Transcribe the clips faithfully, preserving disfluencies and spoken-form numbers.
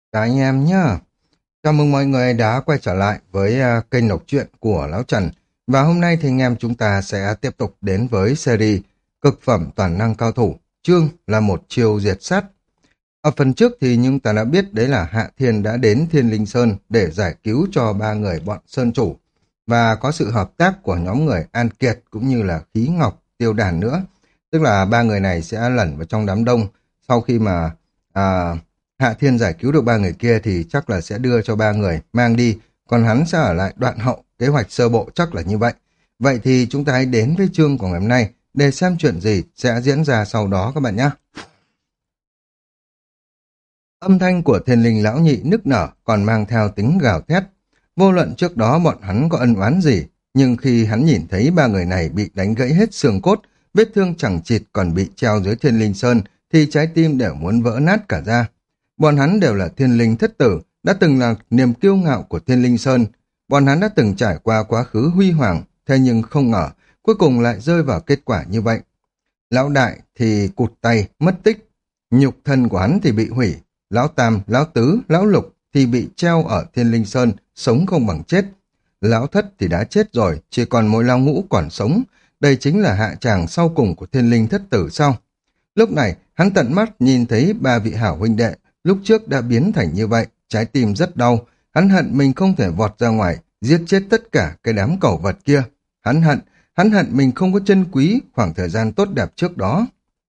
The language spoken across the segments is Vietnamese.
Chào anh em nhá. Chào mừng mọi người đã quay trở lại với à, kênh đọc truyện của Lão Trần. Và hôm nay thì anh em chúng ta sẽ tiếp tục đến với series Cực phẩm toàn năng cao thủ. Chương là một chiêu diệt sát. Ở phần trước thì chúng ta đã biết đấy là Hạ Thiên đã đến Thiên Linh Sơn để giải cứu cho ba người bọn Sơn Chủ. Và có sự hợp tác của nhóm người An Kiệt cũng như là Khí Ngọc, Tiêu Đàn nữa. Tức là ba người này sẽ lẩn vào trong đám đông sau khi mà à, Hạ Thiên giải cứu được ba người kia thì chắc là sẽ đưa cho ba người mang đi, còn hắn sẽ ở lại đoạn hậu, kế hoạch sơ bộ chắc là như vậy. Vậy thì chúng ta hãy đến với chương của ngày hôm nay để xem chuyện gì sẽ diễn ra sau đó các bạn nhé. Âm thanh của thiên linh lão nhị nức nở còn mang theo tính gào thét. Vô luận trước đó bọn hắn có ân oán gì, nhưng khi hắn nhìn thấy ba người này bị đánh gãy hết xương cốt, vết thương chẳng chịt còn bị treo dưới thiên linh sơn, thì trái tim đều muốn vỡ nát cả ra. Bọn hắn đều là thiên linh thất tử, đã từng là niềm kiêu ngạo của thiên linh sơn. Bọn hắn đã từng trải qua quá khứ huy hoàng, thế nhưng không ngờ, cuối cùng lại rơi vào kết quả như vậy. Lão đại thì cụt tay, mất tích. Nhục thân của hắn thì bị hủy. Lão tam, lão tứ, lão lục thì bị treo ở thiên linh sơn, sống không bằng chết. Lão thất thì đã chết rồi, chỉ còn mỗi lão ngũ còn sống. Đây chính là hạ tràng sau cùng của thiên linh thất tử sao? Lúc này, hắn tận mắt nhìn thấy ba vị hảo huynh đệ, lúc trước đã biến thành như vậy, trái tim rất đau. Hắn hận mình không thể vọt ra ngoài, giết chết tất cả cái đám cẩu vật kia. Hắn hận, hắn hận mình không có trân quý khoảng thời gian tốt đẹp trước đó.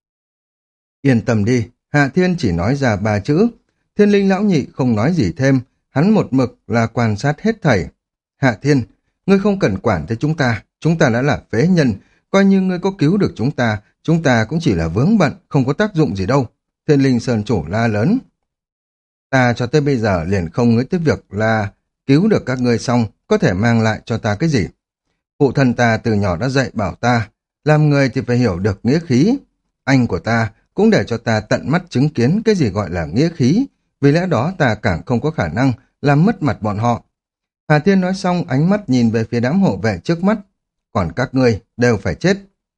Yên tâm đi, Hạ Thiên chỉ nói ra ba chữ. Thiên linh lão nhị không nói gì thêm, hắn một mực là quan sát hết thảy. Hạ Thiên, ngươi không cần quản tới chúng ta, chúng ta đã là phế nhân, coi như ngươi có cứu được chúng ta, chúng ta cũng chỉ là vướng bận, không có tác dụng gì đâu. Thiên linh sơn chủ la lớn. Ta cho tới bây giờ liền không nghĩ tới việc là cứu được các ngươi xong, có thể mang lại cho ta cái gì. Phụ thân ta từ nhỏ đã dạy bảo ta, làm người thì phải hiểu được nghĩa khí. Anh của ta cũng để cho ta tận mắt chứng kiến cái gì gọi là nghĩa khí, vì lẽ đó ta càng không có khả năng làm mất mặt bọn họ. Hà Thiên nói xong ánh mắt nhìn về phía đám hộ vệ trước mắt. Còn các ngươi đều phải chết.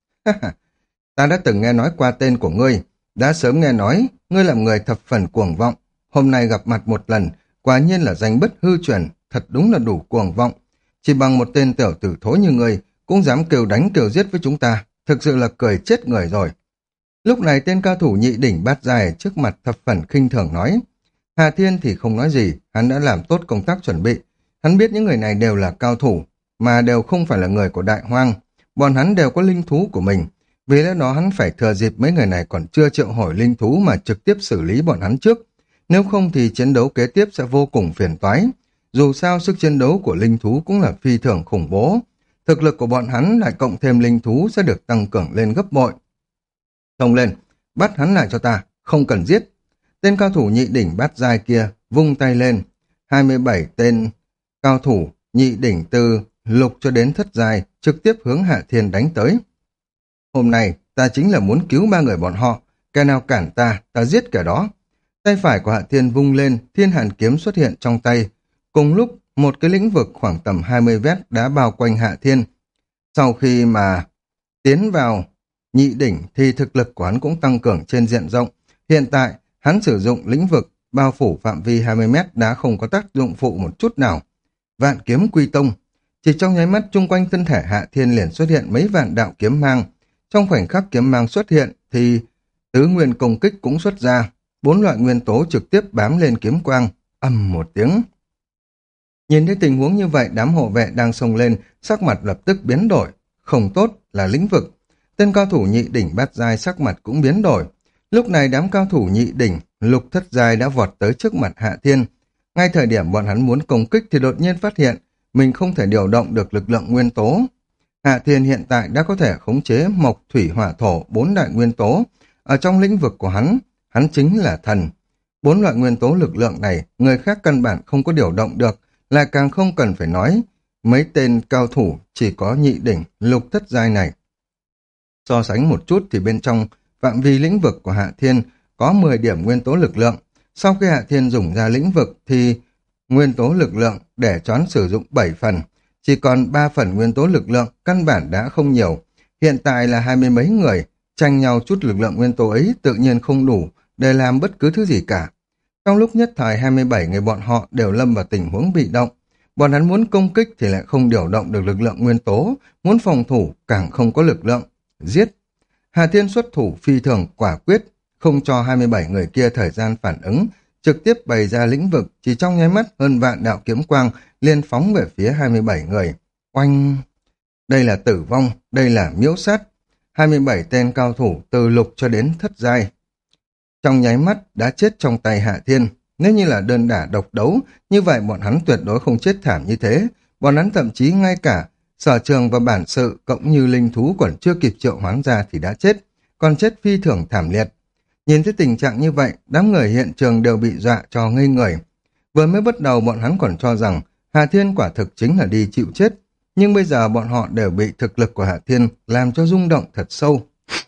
Ta đã từng nghe nói qua tên của ngươi, đã sớm nghe nói ngươi là người thập phần cuồng vọng. Hôm nay gặp mặt một lần, quả nhiên là danh bất hư truyền, thật đúng là đủ cuồng vọng. Chỉ bằng một tên tiểu tử thối như ngươi cũng dám kêu đánh kêu giết với chúng ta, thực sự là cười chết người rồi. Lúc này tên cao thủ nhị đỉnh bát dài trước mặt thập phần khinh thường nói. Hà Thiên thì không nói gì, hắn đã làm tốt công tác chuẩn bị. Hắn biết những người này đều là cao thủ, mà đều không phải là người của đại hoang. Bọn hắn đều có linh thú của mình. Vì lẽ đó hắn phải thừa dịp mấy người này còn chưa triệu hồi linh thú mà trực tiếp xử lý bọn hắn trước. Nếu không thì chiến đấu kế tiếp sẽ vô cùng phiền toái. Dù sao sức chiến đấu của linh thú cũng là phi thường khủng bố. Thực lực của bọn hắn lại cộng thêm linh thú sẽ được tăng cường lên gấp bội. Xông lên, bắt hắn lại cho ta, không cần giết. Tên cao thủ nhị đỉnh bát giai kia vung tay lên. hai mươi bảy tên cao thủ nhị đỉnh từ lục cho đến thất giai trực tiếp hướng Hạ Thiên đánh tới. Hôm nay ta chính là muốn cứu ba người bọn họ, kẻ nào cản ta, ta giết kẻ đó. Tay phải của Hạ Thiên vung lên, thiên hàn kiếm xuất hiện trong tay. Cùng lúc, một cái lĩnh vực khoảng tầm hai mươi mét đã bao quanh Hạ Thiên. Sau khi mà tiến vào nhị đỉnh thì thực lực của hắn cũng tăng cường trên diện rộng. Hiện tại, hắn sử dụng lĩnh vực bao phủ phạm vi hai mươi mét đã không có tác dụng phụ một chút nào. Vạn kiếm quy tông. Chỉ trong nháy mắt chung quanh thân thể Hạ Thiên liền xuất hiện mấy vạn đạo kiếm mang. Trong khoảnh khắc kiếm mang xuất hiện thì tứ nguyên công kích cũng xuất ra. Bốn loại nguyên tố trực tiếp bám lên kiếm quang. Ầm một tiếng. Nhìn thấy tình huống như vậy, đám hộ vệ đang xông lên, sắc mặt lập tức biến đổi. Không tốt là lĩnh vực. Tên cao thủ nhị đỉnh bát giai sắc mặt cũng biến đổi. Lúc này đám cao thủ nhị đỉnh, lục thất giai đã vọt tới trước mặt Hạ Thiên. Ngay thời điểm bọn hắn muốn công kích thì đột nhiên phát hiện mình không thể điều động được lực lượng nguyên tố. Hạ Thiên hiện tại đã có thể khống chế mộc, thủy, hỏa, thổ, bốn đại nguyên tố. Ở trong lĩnh vực của hắn, hắn chính là thần. Bốn loại nguyên tố lực lượng này, người khác căn bản không có điều động được, lại càng không cần phải nói. Mấy tên cao thủ chỉ có nhị đỉnh, lục thất giai này. So sánh một chút thì bên trong phạm vi lĩnh vực của Hạ Thiên có mười điểm nguyên tố lực lượng. Sau khi Hạ Thiên dùng ra lĩnh vực thì nguyên tố lực lượng để choán sử dụng bảy phần. Chỉ còn ba phần nguyên tố lực lượng căn bản đã không nhiều. Hiện tại là hai mươi mấy người, tranh nhau chút lực lượng nguyên tố ấy tự nhiên không đủ để làm bất cứ thứ gì cả. Trong lúc nhất thời hai mươi bảy người bọn họ đều lâm vào tình huống bị động. Bọn hắn muốn công kích thì lại không điều động được lực lượng nguyên tố, muốn phòng thủ càng không có lực lượng. Giết! Hà Thiên xuất thủ phi thường quả quyết, không cho hai mươi bảy người kia thời gian phản ứng, trực tiếp bày ra lĩnh vực, chỉ trong nháy mắt hơn vạn đạo kiếm quang liên phóng về phía hai mươi bảy người. Oanh! Đây là tử vong, đây là miễu sát. hai mươi bảy tên cao thủ từ lục cho đến thất giai. Trong nháy mắt đã chết trong tay Hạ Thiên. Nếu như là đơn đả độc đấu, như vậy bọn hắn tuyệt đối không chết thảm như thế. Bọn hắn thậm chí ngay cả sở trường và bản sự cộng như linh thú còn chưa kịp triệu hoán ra thì đã chết, còn chết phi thường thảm liệt. Nhìn thấy tình trạng như vậy, đám người hiện trường đều bị dọa cho ngây người. Vừa mới bắt đầu bọn hắn còn cho rằng Hạ Thiên quả thực chính là đi chịu chết, nhưng bây giờ bọn họ đều bị thực lực của Hạ Thiên làm cho rung động thật sâu.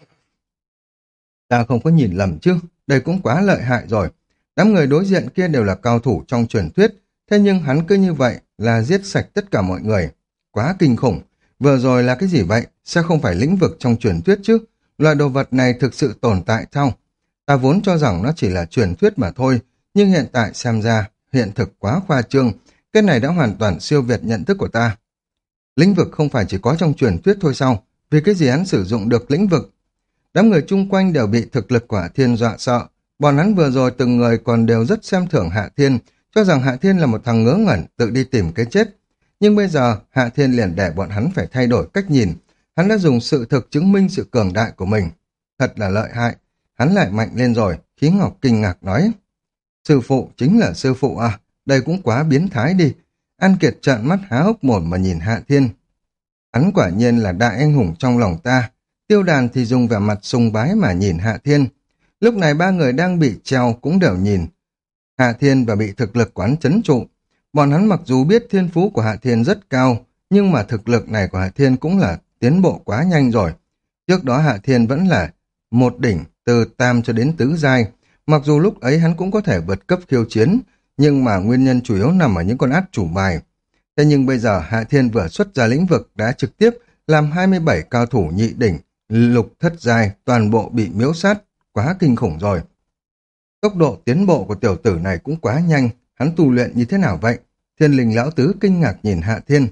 Ta không có nhìn lầm chứ, đây cũng quá lợi hại rồi. Đám người đối diện kia đều là cao thủ trong truyền thuyết, thế nhưng hắn cứ như vậy là giết sạch tất cả mọi người. Quá kinh khủng, vừa rồi là cái gì vậy? Sẽ không phải lĩnh vực trong truyền thuyết chứ? Loại đồ vật này thực sự tồn tại sao? Ta vốn cho rằng nó chỉ là truyền thuyết mà thôi, nhưng hiện tại xem ra hiện thực quá khoa trương, cái này đã hoàn toàn siêu việt nhận thức của ta. Lĩnh vực không phải chỉ có trong truyền thuyết thôi sao? Vì cái gì hắn sử dụng được lĩnh vực? Đám người chung quanh đều bị thực lực của Hạ Thiên dọa sợ. Bọn hắn vừa rồi từng người còn đều rất xem thường Hạ Thiên, cho rằng Hạ Thiên là một thằng ngớ ngẩn tự đi tìm cái chết. Nhưng bây giờ Hạ Thiên liền để bọn hắn phải thay đổi cách nhìn. Hắn đã dùng sự thực chứng minh sự cường đại của mình. Thật là lợi hại. Hắn lại mạnh lên rồi. Khí Ngọc kinh ngạc nói. Sư phụ chính là sư phụ à? Đây cũng quá biến thái đi. An Kiệt trợn mắt há hốc mồm mà nhìn Hạ Thiên. Hắn quả nhiên là đại anh hùng trong lòng ta. Tiêu Đàn thì dùng vẻ mặt sùng bái mà nhìn Hạ Thiên. Lúc này ba người đang bị treo cũng đều nhìn Hạ Thiên và bị thực lực quán chấn trụ. Bọn hắn mặc dù biết thiên phú của Hạ Thiên rất cao, nhưng mà thực lực này của Hạ Thiên cũng là tiến bộ quá nhanh rồi. Trước đó Hạ Thiên vẫn là một đỉnh từ tam cho đến tứ giai. Mặc dù lúc ấy hắn cũng có thể vượt cấp khiêu chiến, nhưng mà nguyên nhân chủ yếu nằm ở những con át chủ bài. Thế nhưng bây giờ Hạ Thiên vừa xuất ra lĩnh vực đã trực tiếp làm hai mươi bảy cao thủ nhị đỉnh, lục thất giai toàn bộ bị miễu sát, quá kinh khủng rồi. Tốc độ tiến bộ của tiểu tử này cũng quá nhanh, hắn tu luyện như thế nào vậy? Thiên Linh lão tứ kinh ngạc nhìn Hạ Thiên.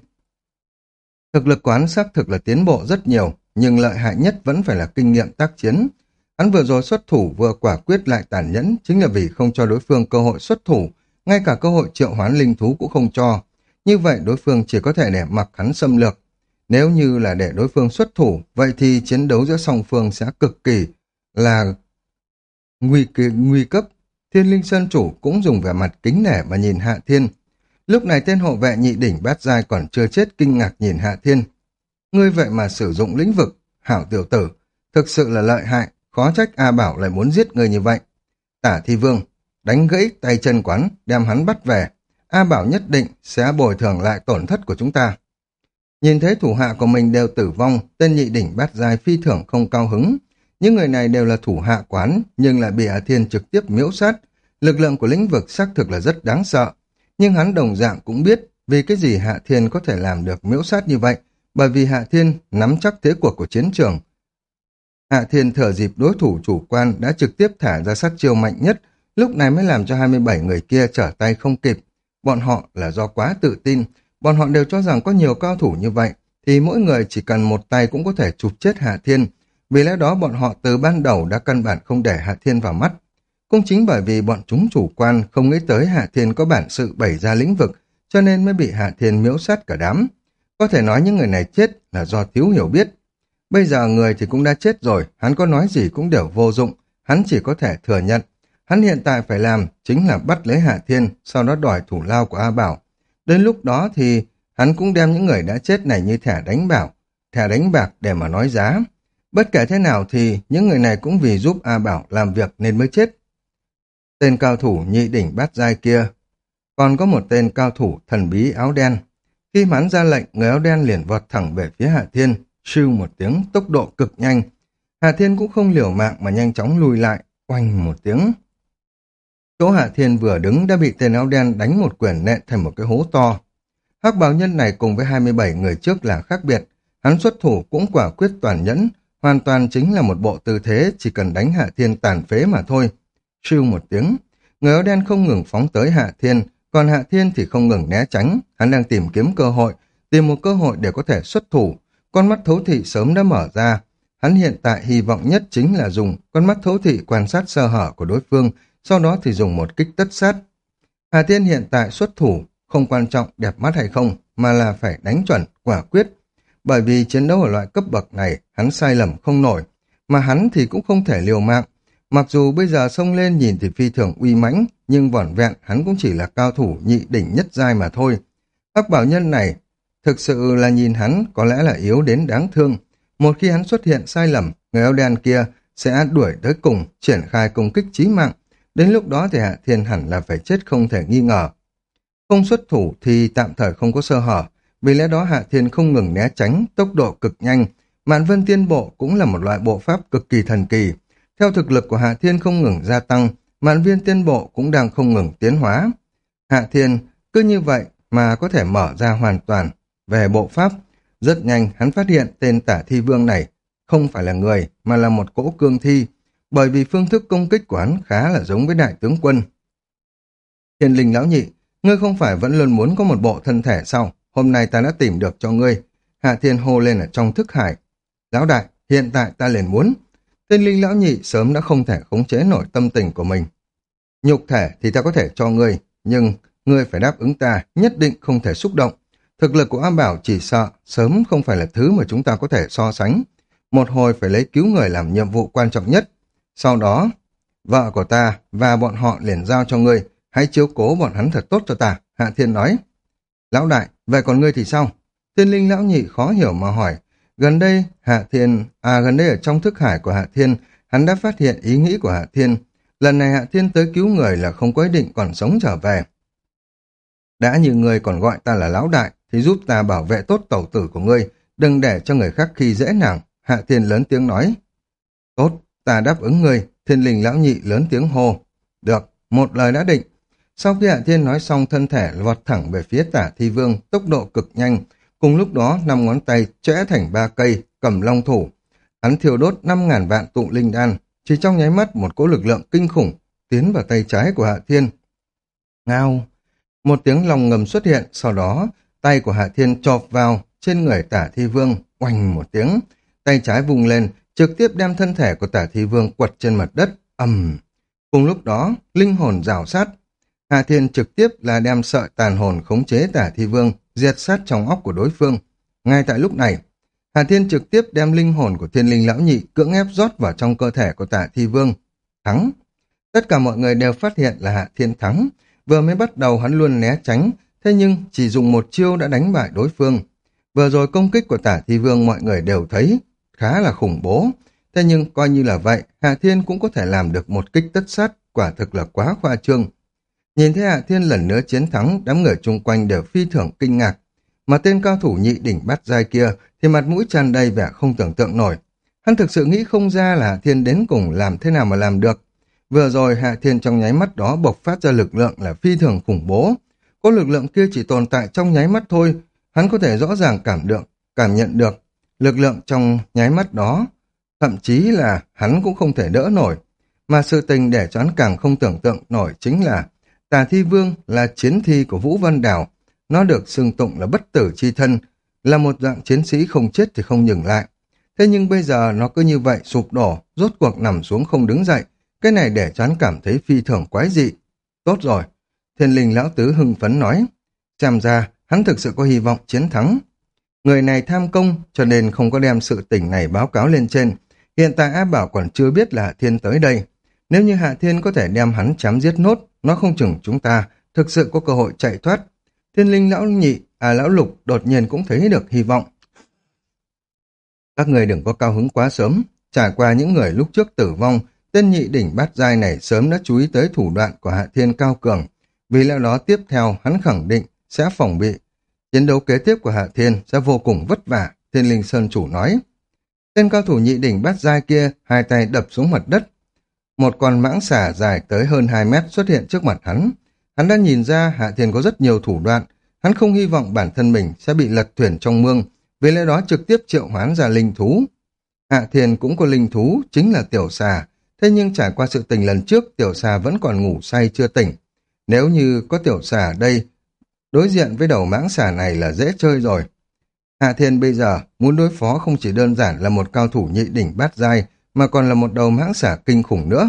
Thực lực quán xác thực là tiến bộ rất nhiều, nhưng lợi hại nhất vẫn phải là kinh nghiệm tác chiến. Hắn vừa rồi xuất thủ vừa quả quyết lại tàn nhẫn, chính là vì không cho đối phương cơ hội xuất thủ, ngay cả cơ hội triệu hoán linh thú cũng không cho. Như vậy đối phương chỉ có thể để mặc hắn xâm lược. Nếu như là để đối phương xuất thủ, vậy thì chiến đấu giữa song phương sẽ cực kỳ là nguy kỳ, nguy cấp. Thiên Linh Sơn Chủ cũng dùng vẻ mặt kính nể mà nhìn Hạ Thiên. Lúc này tên hộ vệ nhị đỉnh bát giai còn chưa chết kinh ngạc nhìn Hạ Thiên. Ngươi vậy mà sử dụng lĩnh vực, hảo tiểu tử, thực sự là lợi hại, khó trách A Bảo lại muốn giết ngươi như vậy. Tả Thi Vương, đánh gãy tay chân quán, đem hắn bắt về. A Bảo nhất định sẽ bồi thường lại tổn thất của chúng ta. Nhìn thấy thủ hạ của mình đều tử vong, tên nhị đỉnh bát giai phi thường không cao hứng. Những người này đều là thủ hạ quán, nhưng lại bị Hạ Thiên trực tiếp miễu sát. Lực lượng của lĩnh vực xác thực là rất đáng sợ. Nhưng hắn đồng dạng cũng biết vì cái gì Hạ Thiên có thể làm được miễu sát như vậy, bởi vì Hạ Thiên nắm chắc thế cuộc của chiến trường. Hạ Thiên thừa dịp đối thủ chủ quan đã trực tiếp thả ra sát chiêu mạnh nhất, lúc này mới làm cho hai mươi bảy người kia trở tay không kịp. Bọn họ là do quá tự tin, bọn họ đều cho rằng có nhiều cao thủ như vậy, thì mỗi người chỉ cần một tay cũng có thể chụp chết Hạ Thiên. Vì lẽ đó bọn họ từ ban đầu đã căn bản không để Hạ Thiên vào mắt. Cũng chính bởi vì bọn chúng chủ quan không nghĩ tới Hạ Thiên có bản sự bày ra lĩnh vực, cho nên mới bị Hạ Thiên miễu sát cả đám. Có thể nói những người này chết là do thiếu hiểu biết. Bây giờ người thì cũng đã chết rồi, hắn có nói gì cũng đều vô dụng, hắn chỉ có thể thừa nhận. Hắn hiện tại phải làm chính là bắt lấy Hạ Thiên, sau đó đòi thủ lao của A Bảo. Đến lúc đó thì hắn cũng đem những người đã chết này như thẻ đánh bảo, thẻ đánh bạc để mà nói giá. Bất kể thế nào thì những người này cũng vì giúp A Bảo làm việc nên mới chết. Tên cao thủ nhị đỉnh bát giai kia, còn có một tên cao thủ thần bí áo đen. Khi hắn ra lệnh, người áo đen liền vọt thẳng về phía Hạ Thiên, sưu một tiếng, tốc độ cực nhanh. Hạ Thiên cũng không liều mạng mà nhanh chóng lùi lại, oanh một tiếng. Chỗ Hạ Thiên vừa đứng đã bị tên áo đen đánh một quyền nện thành một cái hố to. Hắc bào nhân này cùng với hai mươi bảy người trước là khác biệt, hắn xuất thủ cũng quả quyết toàn nhẫn, hoàn toàn chính là một bộ tư thế chỉ cần đánh Hạ Thiên tàn phế mà thôi. Sưu một tiếng, Người áo đen không ngừng phóng tới Hạ Thiên, còn Hạ Thiên thì không ngừng né tránh, hắn đang tìm kiếm cơ hội, tìm một cơ hội để có thể xuất thủ. Con mắt thấu thị sớm đã mở ra, hắn hiện tại hy vọng nhất chính là dùng con mắt thấu thị quan sát sơ hở của đối phương, sau đó thì dùng một kích tất sát. Hà Thiên hiện tại xuất thủ, không quan trọng đẹp mắt hay không, mà là phải đánh chuẩn, quả quyết. Bởi vì chiến đấu ở loại cấp bậc này, hắn sai lầm không nổi, mà hắn thì cũng không thể liều mạng. Mặc dù bây giờ xông lên nhìn thì phi thường uy mãnh, nhưng vỏn vẹn hắn cũng chỉ là cao thủ nhị đỉnh nhất giai mà thôi. Hắc bảo nhân này, thực sự là nhìn hắn có lẽ là yếu đến đáng thương. Một khi hắn xuất hiện sai lầm, người áo đen kia sẽ đuổi tới cùng, triển khai công kích chí mạng. Đến lúc đó thì Hạ Thiên hẳn là phải chết không thể nghi ngờ. Không xuất thủ thì tạm thời không có sơ hở, vì lẽ đó Hạ Thiên không ngừng né tránh, tốc độ cực nhanh. Mạn Vân Tiên Bộ cũng là một loại bộ pháp cực kỳ thần kỳ. Theo thực lực của Hạ Thiên không ngừng gia tăng, Mạn Viên Tiên Bộ cũng đang không ngừng tiến hóa. Hạ Thiên cứ như vậy mà có thể mở ra hoàn toàn về bộ pháp. Rất nhanh hắn phát hiện tên Tả Thi Vương này không phải là người mà là một cỗ cương thi, bởi vì phương thức công kích của hắn khá là giống với đại tướng quân. Thiên Linh lão nhị, ngươi không phải vẫn luôn muốn có một bộ thân thể sao? Hôm nay ta đã tìm được cho ngươi. Hạ Thiên hô lên ở trong thức hải. Lão đại, hiện tại ta liền muốn. Thiên Linh lão nhị sớm đã không thể khống chế nổi tâm tình của mình. Nhục thể thì ta có thể cho ngươi, nhưng ngươi phải đáp ứng ta, nhất định không thể xúc động. Thực lực của A Bảo chỉ sợ sớm không phải là thứ mà chúng ta có thể so sánh. Một hồi phải lấy cứu người làm nhiệm vụ quan trọng nhất. Sau đó, vợ của ta và bọn họ liền giao cho ngươi, hãy chiếu cố bọn hắn thật tốt cho ta, Hạ Thiên nói. Lão đại, vậy còn ngươi thì sao? Thiên Linh lão nhị khó hiểu mà hỏi. Gần đây, Hạ Thiên, à gần đây ở trong thức hải của Hạ Thiên, hắn đã phát hiện ý nghĩ của Hạ Thiên. Lần này Hạ Thiên tới cứu người là không có ý định còn sống trở về. Đã như ngươi còn gọi ta là lão đại, thì giúp ta bảo vệ tốt tẩu tử của ngươi, đừng để cho người khác khi dễ nàng, Hạ Thiên lớn tiếng nói. Tốt, ta đáp ứng ngươi, Thiên Linh lão nhị lớn tiếng hô. Được, một lời đã định. Sau khi Hạ Thiên nói xong, thân thể vọt thẳng về phía Tả Thi Vương, tốc độ cực nhanh. Cùng lúc đó, năm ngón tay chẽ thành ba cây, cầm long thủ. Hắn thiêu đốt năm ngàn vạn tụ linh đan, chỉ trong nháy mắt một cỗ lực lượng kinh khủng tiến vào tay trái của Hạ Thiên. Ngao! Một tiếng lòng ngầm xuất hiện, sau đó tay của Hạ Thiên chộp vào trên người Tả Thi Vương, oanh một tiếng. Tay trái vùng lên, trực tiếp đem thân thể của Tả Thi Vương quật trên mặt đất, ầm. Cùng lúc đó, linh hồn rào sát. Hạ Thiên trực tiếp là đem sợi tàn hồn khống chế Tả Thi Vương, diệt sát trong óc của đối phương. Ngay tại lúc này, Hạ Thiên trực tiếp đem linh hồn của Thiên Linh lão nhị cưỡng ép rót vào trong cơ thể của Tả Thi Vương. Thắng! Tất cả mọi người đều phát hiện là Hạ Thiên thắng. Vừa mới bắt đầu hắn luôn né tránh, thế nhưng chỉ dùng một chiêu đã đánh bại đối phương. Vừa rồi công kích của Tả Thi Vương mọi người đều thấy khá là khủng bố. Thế nhưng coi như là vậy, Hạ Thiên cũng có thể làm được một kích tất sát, quả thực là quá khoa trương. Nhìn thấy Hạ Thiên lần nữa chiến thắng, đám người chung quanh đều phi thường kinh ngạc. Mà tên cao thủ nhị đỉnh bát giai kia thì mặt mũi tràn đầy vẻ không tưởng tượng nổi. Hắn thực sự nghĩ không ra là Hạ Thiên đến cùng làm thế nào mà làm được. Vừa rồi Hạ Thiên trong nháy mắt đó bộc phát ra lực lượng là phi thường khủng bố. Có lực lượng kia chỉ tồn tại trong nháy mắt thôi, hắn có thể rõ ràng cảm được, cảm nhận được lực lượng trong nháy mắt đó. Thậm chí là hắn cũng không thể đỡ nổi. Mà sự tình để cho hắn càng không tưởng tượng nổi chính là Tà Thi Vương là chiến thi của Vũ Văn Đảo. Nó được xưng tụng là bất tử chi thân, là một dạng chiến sĩ không chết thì không dừng lại. Thế nhưng bây giờ nó cứ như vậy sụp đổ, rốt cuộc nằm xuống không đứng dậy. Cái này để cho hắn cảm thấy phi thường quái dị. Tốt rồi, Thiên Linh lão tứ hưng phấn nói. Xem ra, hắn thực sự có hy vọng chiến thắng. Người này tham công, cho nên không có đem sự tình này báo cáo lên trên. Hiện tại A Bảo còn chưa biết là Hạ Thiên tới đây. Nếu như Hạ Thiên có thể đem hắn chém giết nốt, nó không chừng chúng ta thực sự có cơ hội chạy thoát. Thiên Linh lão nhị, à lão lục đột nhiên cũng thấy được hy vọng. Các người đừng có cao hứng quá sớm. Trải qua những người lúc trước tử vong, tên nhị đỉnh bát giai này sớm đã chú ý tới thủ đoạn của Hạ Thiên cao cường. Vì lẽ đó tiếp theo hắn khẳng định sẽ phòng bị. Chiến đấu kế tiếp của Hạ Thiên sẽ vô cùng vất vả, Thiên Linh Sơn chủ nói. Tên cao thủ nhị đỉnh bát giai kia hai tay đập xuống mặt đất. Một con mãng xà dài tới hơn hai mét xuất hiện trước mặt hắn. Hắn đã nhìn ra Hạ Thiên có rất nhiều thủ đoạn. Hắn không hy vọng bản thân mình sẽ bị lật thuyền trong mương, vì lẽ đó trực tiếp triệu hoán ra linh thú. Hạ Thiên cũng có linh thú, chính là tiểu xà. Thế nhưng trải qua sự tình lần trước, tiểu xà vẫn còn ngủ say chưa tỉnh. Nếu như có tiểu xà ở đây, đối diện với đầu mãng xà này là dễ chơi rồi. Hạ Thiên bây giờ muốn đối phó không chỉ đơn giản là một cao thủ nhị đỉnh bát giai, mà còn là một đầu mãng xà kinh khủng nữa.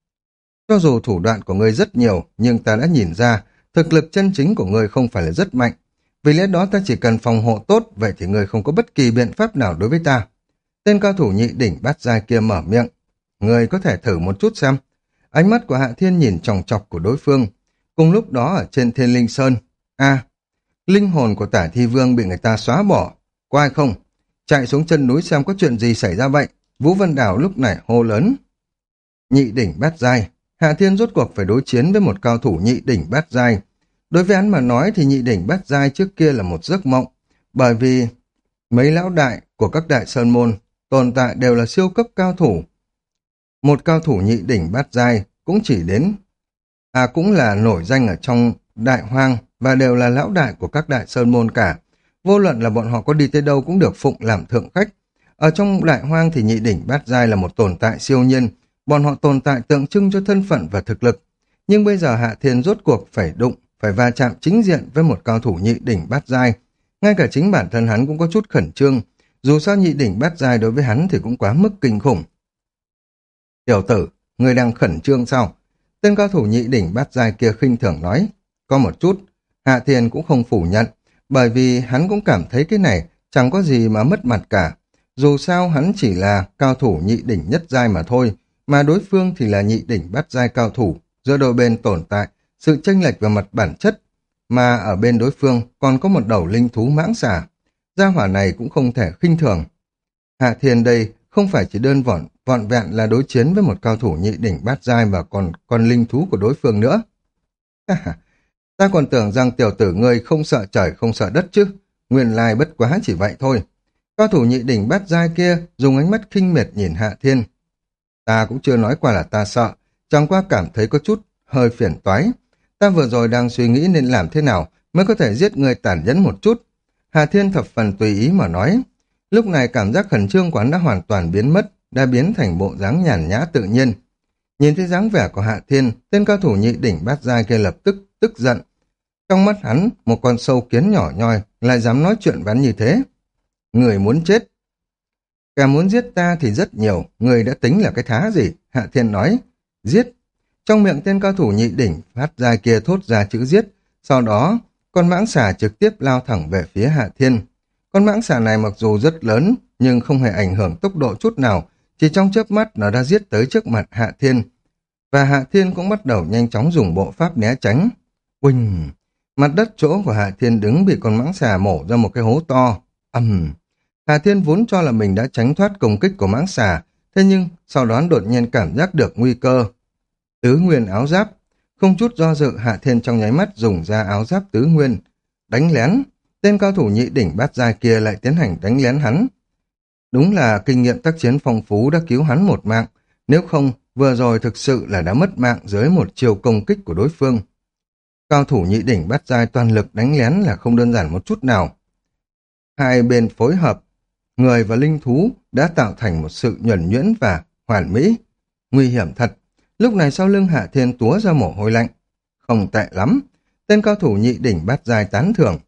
Cho dù thủ đoạn của ngươi rất nhiều, nhưng ta đã nhìn ra, thực lực chân chính của ngươi không phải là rất mạnh. Vì lẽ đó ta chỉ cần phòng hộ tốt, vậy thì ngươi không có bất kỳ biện pháp nào đối với ta. Tên cao thủ nhị đỉnh bát giai kia mở miệng. Ngươi có thể thử một chút xem. Ánh mắt của Hạ Thiên nhìn chòng chọc của đối phương. Cùng lúc đó ở trên Thiên Linh Sơn, a linh hồn của Tả Thi Vương bị người ta xóa bỏ. Có ai không? Chạy xuống chân núi xem có chuyện gì xảy ra vậy. Vũ Vân Đảo lúc này hô lớn. Nhị đỉnh bát giai. Hạ Thiên rốt cuộc phải đối chiến với một cao thủ nhị đỉnh bát giai. Đối với hắn mà nói thì nhị đỉnh bát giai trước kia là một giấc mộng, bởi vì mấy lão đại của các đại sơn môn tồn tại đều là siêu cấp cao thủ. Một cao thủ nhị đỉnh bát giai cũng chỉ đến, à cũng là nổi danh ở trong đại hoang và đều là lão đại của các đại sơn môn cả. Vô luận là bọn họ có đi tới đâu cũng được phụng làm thượng khách. Ở trong đại hoang thì nhị đỉnh bát giai là một tồn tại siêu nhiên, bọn họ tồn tại tượng trưng cho thân phận và thực lực. Nhưng bây giờ Hạ Thiên rốt cuộc phải đụng, phải va chạm chính diện với một cao thủ nhị đỉnh bát giai. Ngay cả chính bản thân hắn cũng có chút khẩn trương, dù sao nhị đỉnh bát giai đối với hắn thì cũng quá mức kinh khủng. Tiểu tử, người đang khẩn trương sao? Tên cao thủ nhị đỉnh bát giai kia khinh thường nói. Có một chút, Hạ Thiên cũng không phủ nhận, bởi vì hắn cũng cảm thấy cái này chẳng có gì mà mất mặt cả. Dù sao hắn chỉ là cao thủ nhị đỉnh nhất giai mà thôi, mà đối phương thì là nhị đỉnh bát giai cao thủ. Giữa đôi bên tồn tại sự chênh lệch về mặt bản chất, mà ở bên đối phương còn có một đầu linh thú mãng xà. Gia hỏa này cũng không thể khinh thường. Hạ Thiên đây không phải chỉ đơn vỏn vọn vẹn là đối chiến với một cao thủ nhị đỉnh bát giai và còn còn linh thú của đối phương nữa. Ta còn tưởng rằng tiểu tử ngươi không sợ trời không sợ đất chứ, nguyên lai bất quá chỉ vậy thôi. Cao thủ nhị đỉnh bát giai kia dùng ánh mắt khinh miệt nhìn Hạ Thiên. Ta cũng chưa nói qua là ta sợ, chẳng qua cảm thấy có chút hơi phiền toái. Ta vừa rồi đang suy nghĩ nên làm thế nào mới có thể giết người tàn nhẫn một chút. Hạ Thiên thập phần tùy ý mà nói. Lúc này cảm giác khẩn trương của hắn đã hoàn toàn biến mất, đã biến thành bộ dáng nhàn nhã tự nhiên. Nhìn thấy dáng vẻ của Hạ Thiên, tên cao thủ nhị đỉnh bát giai kia lập tức tức giận. Trong mắt hắn, một con sâu kiến nhỏ nhoi lại dám nói chuyện với hắn như thế. Người muốn chết. Kẻ muốn giết ta thì rất nhiều, người đã tính là cái thá gì? Hạ Thiên nói. Giết. Trong miệng tên cao thủ nhị đỉnh phát ra kia thốt ra chữ giết, sau đó con mãng xà trực tiếp lao thẳng về phía Hạ Thiên. Con mãng xà này mặc dù rất lớn nhưng không hề ảnh hưởng tốc độ chút nào, chỉ trong chớp mắt nó đã giết tới trước mặt Hạ Thiên. Và Hạ Thiên cũng bắt đầu nhanh chóng dùng bộ pháp né tránh. Uỳnh! Mặt đất chỗ của Hạ Thiên đứng bị con mãng xà mổ ra một cái hố to. Ầm! Uhm. Hạ Thiên vốn cho là mình đã tránh thoát công kích của mãng xà, thế nhưng sau đó đột nhiên cảm giác được nguy cơ. Tứ nguyên áo giáp. Không chút do dự, Hạ Thiên trong nháy mắt dùng ra áo giáp tứ nguyên. Đánh lén. Tên cao thủ nhị đỉnh bát giai kia lại tiến hành đánh lén hắn. Đúng là kinh nghiệm tác chiến phong phú đã cứu hắn một mạng. Nếu không, vừa rồi thực sự là đã mất mạng dưới một chiều công kích của đối phương. Cao thủ nhị đỉnh bát giai toàn lực đánh lén là không đơn giản một chút nào. Hai bên phối hợp, người và linh thú đã tạo thành một sự nhuần nhuyễn và hoàn mỹ. Nguy hiểm thật. Lúc này sau lưng Hạ Thiên túa ra mồ hôi lạnh. Không tệ lắm. Tên cao thủ nhị đỉnh bát giai tán thưởng.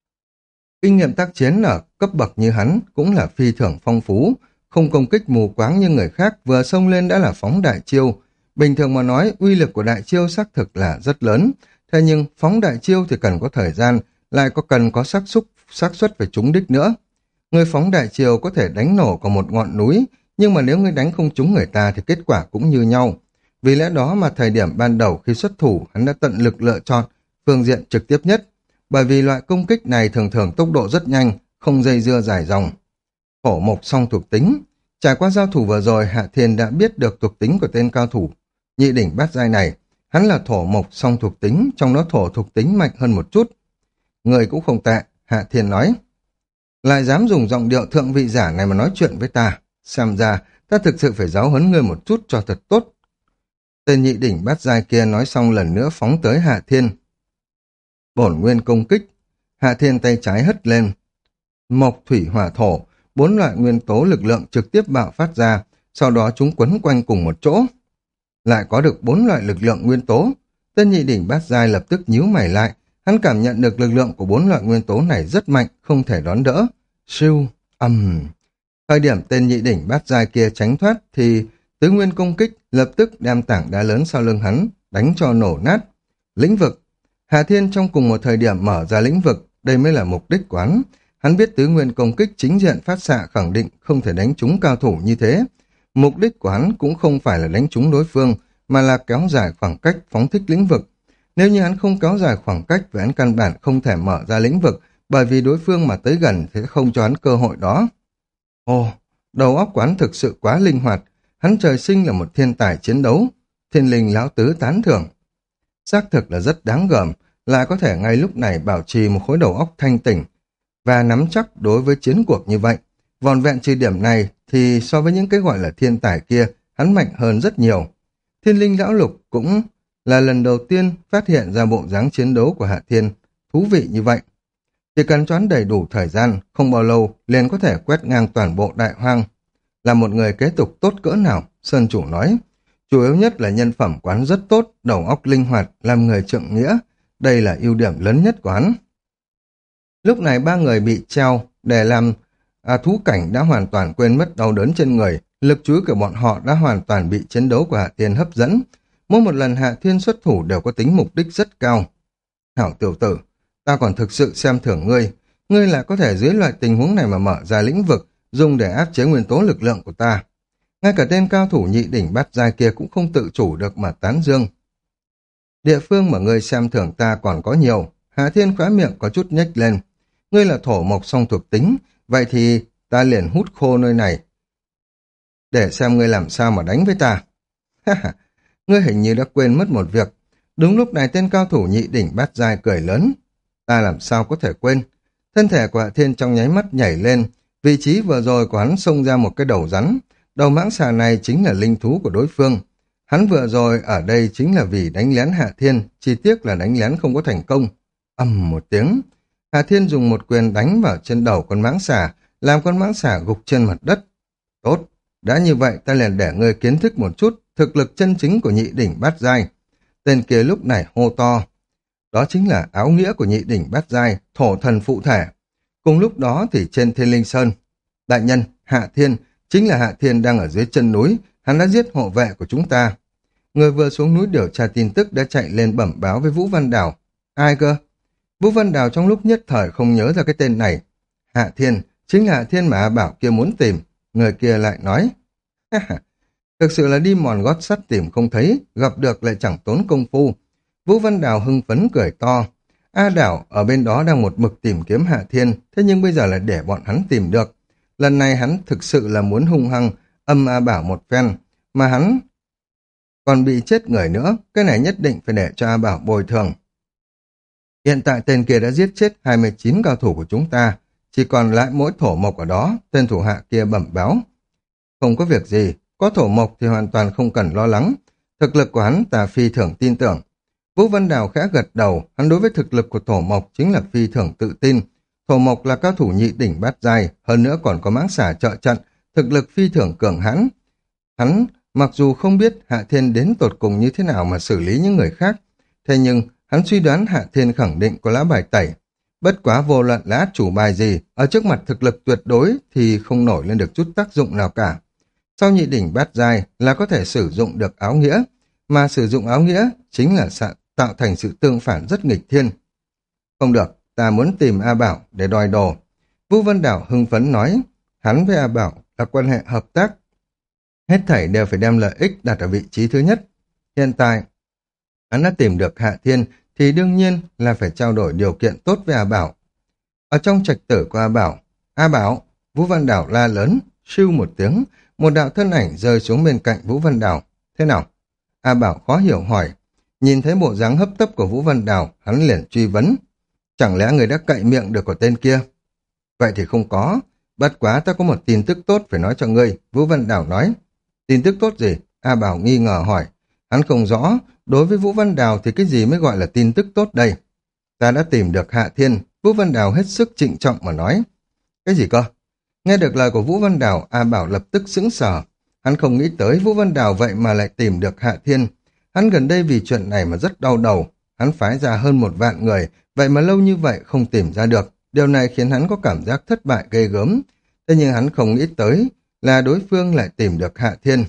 Kinh nghiệm tác chiến ở cấp bậc như hắn cũng là phi thường phong phú, không công kích mù quáng như người khác, vừa xông lên đã là phóng đại chiêu. Bình thường mà nói, uy lực của đại chiêu xác thực là rất lớn, thế nhưng phóng đại chiêu thì cần có thời gian, lại có cần có xác suất xác suất phải trúng đích nữa. Người phóng đại chiêu có thể đánh nổ cả một ngọn núi, nhưng mà nếu người đánh không trúng người ta thì kết quả cũng như nhau. Vì lẽ đó mà thời điểm ban đầu khi xuất thủ, hắn đã tận lực lựa chọn phương diện trực tiếp nhất, bởi vì loại công kích này thường thường tốc độ rất nhanh, không dây dưa dài dòng. Thổ mộc song thuộc tính. Trải qua giao thủ vừa rồi, Hạ Thiên đã biết được thuộc tính của tên cao thủ nhị đỉnh bát giai này. Hắn là thổ mộc song thuộc tính, trong đó thổ thuộc tính mạnh hơn một chút. Người cũng không tệ, Hạ Thiên nói. Lại dám dùng giọng điệu thượng vị giả này mà nói chuyện với ta. Xem ra, ta thực sự phải giáo huấn ngươi một chút cho thật tốt. Tên nhị đỉnh bát giai kia nói xong lần nữa phóng tới Hạ Thiên. Bổn nguyên công kích. Hạ Thiên tay trái hất lên. Mộc, thủy, hỏa, thổ, bốn loại nguyên tố lực lượng trực tiếp bạo phát ra, sau đó chúng quấn quanh cùng một chỗ. lại có được bốn loại lực lượng nguyên tố. Tên nhị đỉnh bát giai lập tức nhíu mày lại, hắn cảm nhận được lực lượng của bốn loại nguyên tố này rất mạnh, không thể đón đỡ. Siêu, ầm. Thời điểm tên nhị đỉnh bát giai kia tránh thoát thì tứ nguyên công kích lập tức đem tảng đá lớn sau lưng hắn đánh cho nổ nát. Lĩnh vực. Hà Thiên trong cùng một thời điểm mở ra lĩnh vực, đây mới là mục đích của hắn. Hắn biết tứ nguyên công kích chính diện phát xạ khẳng định không thể đánh trúng cao thủ như thế. Mục đích của hắn cũng không phải là đánh trúng đối phương, mà là kéo dài khoảng cách phóng thích lĩnh vực. Nếu như hắn không kéo dài khoảng cách thì hắn căn bản không thể mở ra lĩnh vực, bởi vì đối phương mà tới gần thì sẽ không cho hắn cơ hội đó. Ồ, đầu óc của hắn thực sự quá linh hoạt, hắn trời sinh là một thiên tài chiến đấu. Thiên linh lão tứ tán thưởng. Xác thực là rất đáng gờm, lại có thể ngay lúc này bảo trì một khối đầu óc thanh tỉnh và nắm chắc đối với chiến cuộc như vậy. Vòn vẹn trừ điểm này thì so với những cái gọi là thiên tài kia, hắn mạnh hơn rất nhiều. Thiên linh lão lục cũng là lần đầu tiên phát hiện ra bộ dáng chiến đấu của Hạ Thiên thú vị như vậy. Chỉ cần choán đầy đủ thời gian, không bao lâu liền có thể quét ngang toàn bộ đại hoang. Là một người kế tục tốt cỡ nào, Sơn Chủ nói. Chủ yếu nhất là nhân phẩm quán rất tốt, đầu óc linh hoạt, làm người trượng nghĩa. Đây là ưu điểm lớn nhất của hắn. Lúc này ba người bị treo để làm à, thú cảnh đã hoàn toàn quên mất đau đớn trên người. Lực chú ý của bọn họ đã hoàn toàn bị chiến đấu của Hạ Thiên hấp dẫn. Mỗi một lần Hạ Thiên xuất thủ đều có tính mục đích rất cao. Hảo tiểu tử, ta còn thực sự xem thưởng ngươi. Ngươi lại có thể dưới loại tình huống này mà mở ra lĩnh vực, dùng để áp chế nguyên tố lực lượng của ta. Ngay cả tên cao thủ nhị đỉnh bát giai kia cũng không tự chủ được mà tán dương. Địa phương mà ngươi xem thưởng ta còn có nhiều. Hạ Thiên khóe miệng có chút nhếch lên. Ngươi là thổ mộc song thuộc tính, vậy thì ta liền hút khô nơi này để xem ngươi làm sao mà đánh với ta. Ngươi hình như đã quên mất một việc. Đúng lúc này tên cao thủ nhị đỉnh bát giai cười lớn. Ta làm sao có thể quên. Thân thể của Hạ Thiên trong nháy mắt nhảy lên. Vị trí vừa rồi của hắn xông ra một cái đầu rắn. Đầu mãng xà này chính là linh thú của đối phương. Hắn vừa rồi ở đây chính là vì đánh lén Hạ Thiên, chỉ tiếc là đánh lén không có thành công. Ầm một tiếng. Hạ Thiên dùng một quyền đánh vào trên đầu con mãng xà, làm con mãng xà gục trên mặt đất. Tốt, đã như vậy ta liền để ngươi kiến thức một chút thực lực chân chính của nhị đỉnh bát giai. Tên kia lúc này hô to. Đó chính là áo nghĩa của nhị đỉnh bát giai, thổ thần phụ thể. Cùng lúc đó thì trên Thiên Linh Sơn, đại nhân, Hạ Thiên, chính là Hạ Thiên đang ở dưới chân núi, hắn đã giết hộ vệ của chúng ta. Người vừa xuống núi điều tra tin tức đã chạy lên bẩm báo với Vũ Văn Đào. Ai cơ? Vũ Văn Đào trong lúc nhất thời không nhớ ra cái tên này. Hạ Thiên, chính là Hạ Thiên mà A Bảo kia muốn tìm. Người kia lại nói. Thực sự là đi mòn gót sắt tìm không thấy, gặp được lại chẳng tốn công phu. Vũ Văn Đào hưng phấn cười to. A Đảo ở bên đó đang một mực tìm kiếm Hạ Thiên, thế nhưng bây giờ là để bọn hắn tìm được. Lần này hắn thực sự là muốn hung hăng, âm A Bảo một phen, mà hắn còn bị chết người nữa, cái này nhất định phải để cho A Bảo bồi thường. Hiện tại tên kia đã giết chết hai mươi chín cao thủ của chúng ta, chỉ còn lại mỗi thổ mộc ở đó, tên thủ hạ kia bẩm báo. Không có việc gì, có thổ mộc thì hoàn toàn không cần lo lắng, thực lực của hắn ta phi thường tin tưởng. Vũ Văn Đào khẽ gật đầu, hắn đối với thực lực của thổ mộc chính là phi thường tự tin. Thổ mộc là cao thủ nhị đỉnh bát giai, hơn nữa còn có mãng xà trợ trận, thực lực phi thường cường hãn. Hắn mặc dù không biết Hạ Thiên đến tột cùng như thế nào mà xử lý những người khác, thế nhưng hắn suy đoán Hạ Thiên khẳng định có lá bài tẩy. Bất quá vô luận là át chủ bài gì, ở trước mặt thực lực tuyệt đối thì không nổi lên được chút tác dụng nào cả. Sau nhị đỉnh bát giai là có thể sử dụng được áo nghĩa, mà sử dụng áo nghĩa chính là tạo thành sự tương phản rất nghịch thiên. Không được, ta muốn tìm A Bảo để đòi đồ. Vũ Văn Đảo hưng phấn nói, hắn với A Bảo là quan hệ hợp tác. Hết thảy đều phải đem lợi ích đặt ở vị trí thứ nhất. Hiện tại, hắn đã tìm được Hạ Thiên thì đương nhiên là phải trao đổi điều kiện tốt với A Bảo. Ở trong trạch tử của A Bảo, A Bảo, Vũ Văn Đảo la lớn, siêu một tiếng, một đạo thân ảnh rơi xuống bên cạnh Vũ Văn Đảo. Thế nào? A Bảo khó hiểu hỏi. Nhìn thấy bộ dáng hấp tấp của Vũ Văn Đào, hắn liền truy vấn. Chẳng lẽ người đã cậy miệng được của tên kia? Vậy thì không có. Bất quá ta có một tin tức tốt phải nói cho ngươi, Vũ Văn Đào nói. Tin tức tốt gì? A Bảo nghi ngờ hỏi. Hắn không rõ, đối với Vũ Văn Đào thì cái gì mới gọi là tin tức tốt đây? Ta đã tìm được Hạ Thiên, Vũ Văn Đào hết sức trịnh trọng mà nói. Cái gì cơ? Nghe được lời của Vũ Văn Đào, A Bảo lập tức sững sờ. Hắn không nghĩ tới Vũ Văn Đào vậy mà lại tìm được Hạ Thiên. Hắn gần đây vì chuyện này mà rất đau đầu. Hắn phái ra hơn một vạn người, vậy mà lâu như vậy không tìm ra được. Điều này khiến hắn có cảm giác thất bại ghê gớm. Thế nhưng hắn không nghĩ tới là đối phương lại tìm được Hạ Thiên.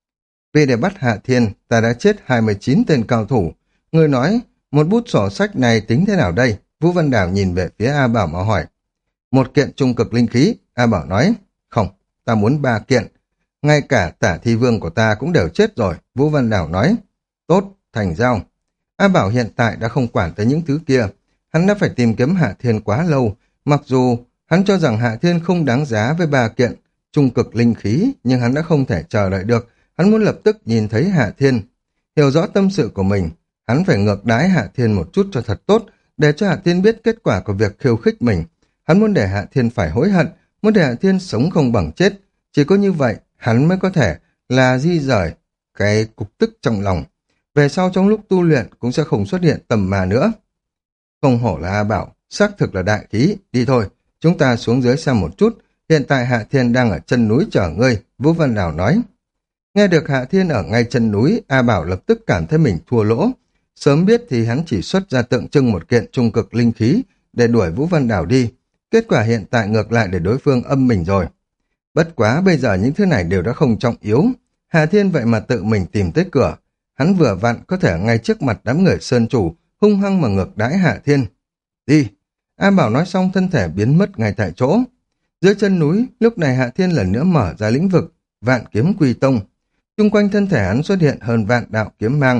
Vì để bắt Hạ Thiên, ta đã chết hai mươi chín tên cao thủ. Người nói, một bút sổ sách này tính thế nào đây? Vũ Văn Đào nhìn về phía A Bảo mà hỏi. Một kiện trung cực linh khí, A Bảo nói. Không, ta muốn ba kiện. Ngay cả Tả Thi Vương của ta cũng đều chết rồi, Vũ Văn Đào nói. Tốt, thành giao. A Bảo hiện tại đã không quản tới những thứ kia. Hắn đã phải tìm kiếm Hạ Thiên quá lâu. Mặc dù hắn cho rằng Hạ Thiên không đáng giá với ba kiện trung cực linh khí, nhưng hắn đã không thể chờ đợi được. Hắn muốn lập tức nhìn thấy Hạ Thiên. Hiểu rõ tâm sự của mình, hắn phải ngược đái Hạ Thiên một chút cho thật tốt, để cho Hạ Thiên biết kết quả của việc khiêu khích mình. Hắn muốn để Hạ Thiên phải hối hận, muốn để Hạ Thiên sống không bằng chết. Chỉ có như vậy, hắn mới có thể là di rời cái cục tức trong lòng. Về sau trong lúc tu luyện cũng sẽ không xuất hiện tầm mà nữa. Không hổ là A Bảo, xác thực là đại khí. Đi thôi, chúng ta xuống dưới xem một chút. Hiện tại Hạ Thiên đang ở chân núi chờ ngươi, Vũ Văn Đào nói. Nghe được Hạ Thiên ở ngay chân núi, A Bảo lập tức cảm thấy mình thua lỗ. Sớm biết thì hắn chỉ xuất ra tượng trưng một kiện trung cực linh khí để đuổi Vũ Văn Đào đi. Kết quả hiện tại ngược lại để đối phương âm mình rồi. Bất quá bây giờ những thứ này đều đã không trọng yếu. Hạ Thiên vậy mà tự mình tìm tới cửa. Hắn vừa vặn có thể ngay trước mặt đám người sơn chủ hung hăng mà ngược đãi Hạ Thiên. Đi! A Bảo nói xong thân thể biến mất ngay tại chỗ. Dưới chân núi, lúc này Hạ Thiên lần nữa mở ra lĩnh vực, vạn kiếm quy tông. Chung quanh thân thể hắn xuất hiện hơn vạn đạo kiếm mang.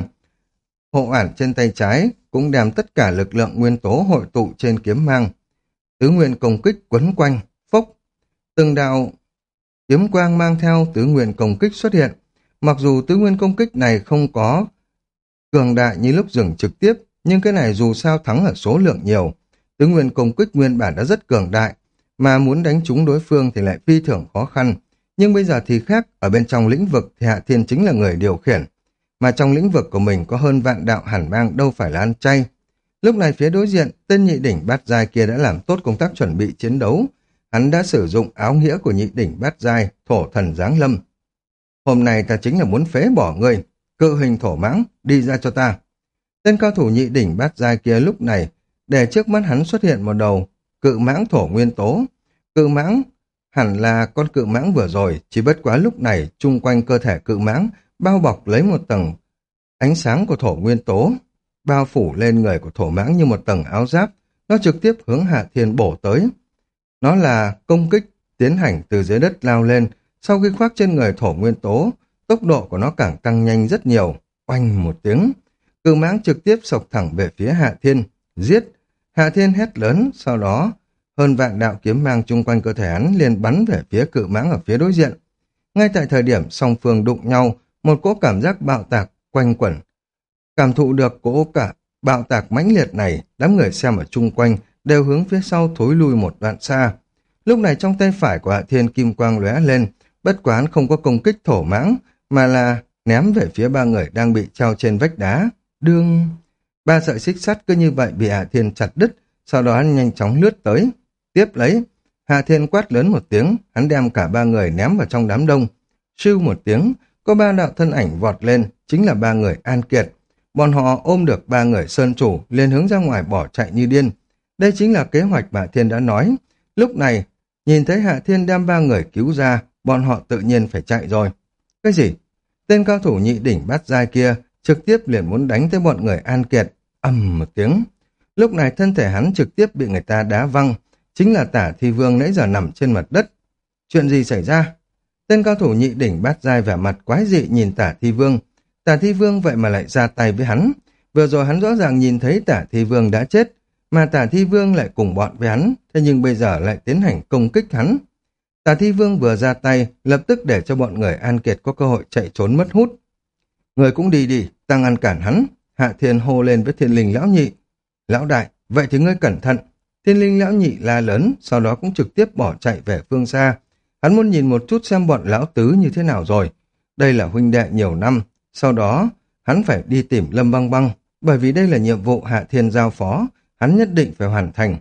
Hộ ản trên tay trái cũng đem tất cả lực lượng nguyên tố hội tụ trên kiếm mang. Tứ nguyên công kích quấn quanh, phốc. Từng đạo kiếm quang mang theo tứ nguyên công kích xuất hiện. Mặc dù tứ nguyên công kích này không có cường đại như lúc dừng trực tiếp, nhưng cái này dù sao thắng ở số lượng nhiều. Tứ nguyên công kích nguyên bản đã rất cường đại, mà muốn đánh trúng đối phương thì lại phi thường khó khăn. Nhưng bây giờ thì khác, ở bên trong lĩnh vực thì Hạ Thiên chính là người điều khiển. Mà trong lĩnh vực của mình có hơn vạn đạo hàn mang đâu phải là ăn chay. Lúc này phía đối diện, tên nhị đỉnh bát giai kia đã làm tốt công tác chuẩn bị chiến đấu. Hắn đã sử dụng áo nghĩa của nhị đỉnh bát giai, thổ thần giáng lâm. Hôm nay ta chính là muốn phế bỏ ngươi, cự hình thổ mãng, đi ra cho ta. Tên cao thủ nhị đỉnh bát giai kia lúc này, để trước mắt hắn xuất hiện một đầu cự mãng thổ nguyên tố. Cự mãng hẳn là con cự mãng vừa rồi, chỉ bất quá lúc này chung quanh cơ thể cự mãng bao bọc lấy một tầng ánh sáng của thổ nguyên tố, bao phủ lên người của thổ mãng như một tầng áo giáp. Nó trực tiếp hướng Hạ Thiên bổ tới. Nó là công kích tiến hành từ dưới đất lao lên. Sau khi khoác trên người thổ nguyên tố, tốc độ của nó càng tăng nhanh rất nhiều. Oanh một tiếng, cự mãng trực tiếp sộc thẳng về phía Hạ Thiên, giết. Hạ Thiên hét lớn, sau đó hơn vạn đạo kiếm mang chung quanh cơ thể hắn liền bắn về phía cự mãng ở phía đối diện. Ngay tại thời điểm song phương đụng nhau, một cỗ cảm giác bạo tạc quanh quẩn. Cảm thụ được cỗ cả bạo tạc mãnh liệt này, đám người xem ở chung quanh đều hướng phía sau thối lui một đoạn xa. Lúc này trong tay phải của Hạ Thiên kim quang lóe lên, bất quá hắn không có công kích thổ mãng, mà là ném về phía ba người đang bị treo trên vách đá. Đương... Ba sợi xích sắt cứ như vậy bị Hạ Thiên chặt đứt, sau đó hắn nhanh chóng lướt tới. Tiếp lấy, Hạ Thiên quát lớn một tiếng, hắn đem cả ba người ném vào trong đám đông. Sưu một tiếng, có ba đạo thân ảnh vọt lên, chính là ba người An Kiệt. Bọn họ ôm được ba người sơn chủ, liền hướng ra ngoài bỏ chạy như điên. Đây chính là kế hoạch mà Hạ Thiên đã nói. Lúc này, nhìn thấy Hạ Thiên đem ba người cứu ra, bọn họ tự nhiên phải chạy rồi. Cái gì? Tên cao thủ nhị đỉnh bát giai kia trực tiếp liền muốn đánh tới bọn người An Kiệt. Ầm một tiếng. Lúc này thân thể hắn trực tiếp bị người ta đá văng, chính là Tả Thi Vương nãy giờ nằm trên mặt đất. Chuyện gì xảy ra? Tên cao thủ nhị đỉnh bát giai vẻ mặt quái dị nhìn Tả Thi Vương. Tả Thi Vương vậy mà lại ra tay với hắn. Vừa rồi hắn rõ ràng nhìn thấy Tả Thi Vương đã chết, mà Tả Thi Vương lại cùng bọn với hắn, thế nhưng bây giờ lại tiến hành công kích hắn. Tả Thi Vương vừa ra tay, lập tức để cho bọn người An Kiệt có cơ hội chạy trốn mất hút. Người cũng đi đi, ta ngăn cản hắn. Hạ Thiên hô lên với Thiên Linh lão nhị. Lão đại, vậy thì ngươi cẩn thận. Thiên Linh lão nhị la lớn, sau đó cũng trực tiếp bỏ chạy về phương xa. Hắn muốn nhìn một chút xem bọn lão tứ như thế nào rồi. Đây là huynh đệ nhiều năm, sau đó hắn phải đi tìm Lâm Băng Băng, bởi vì đây là nhiệm vụ Hạ Thiên giao phó, hắn nhất định phải hoàn thành.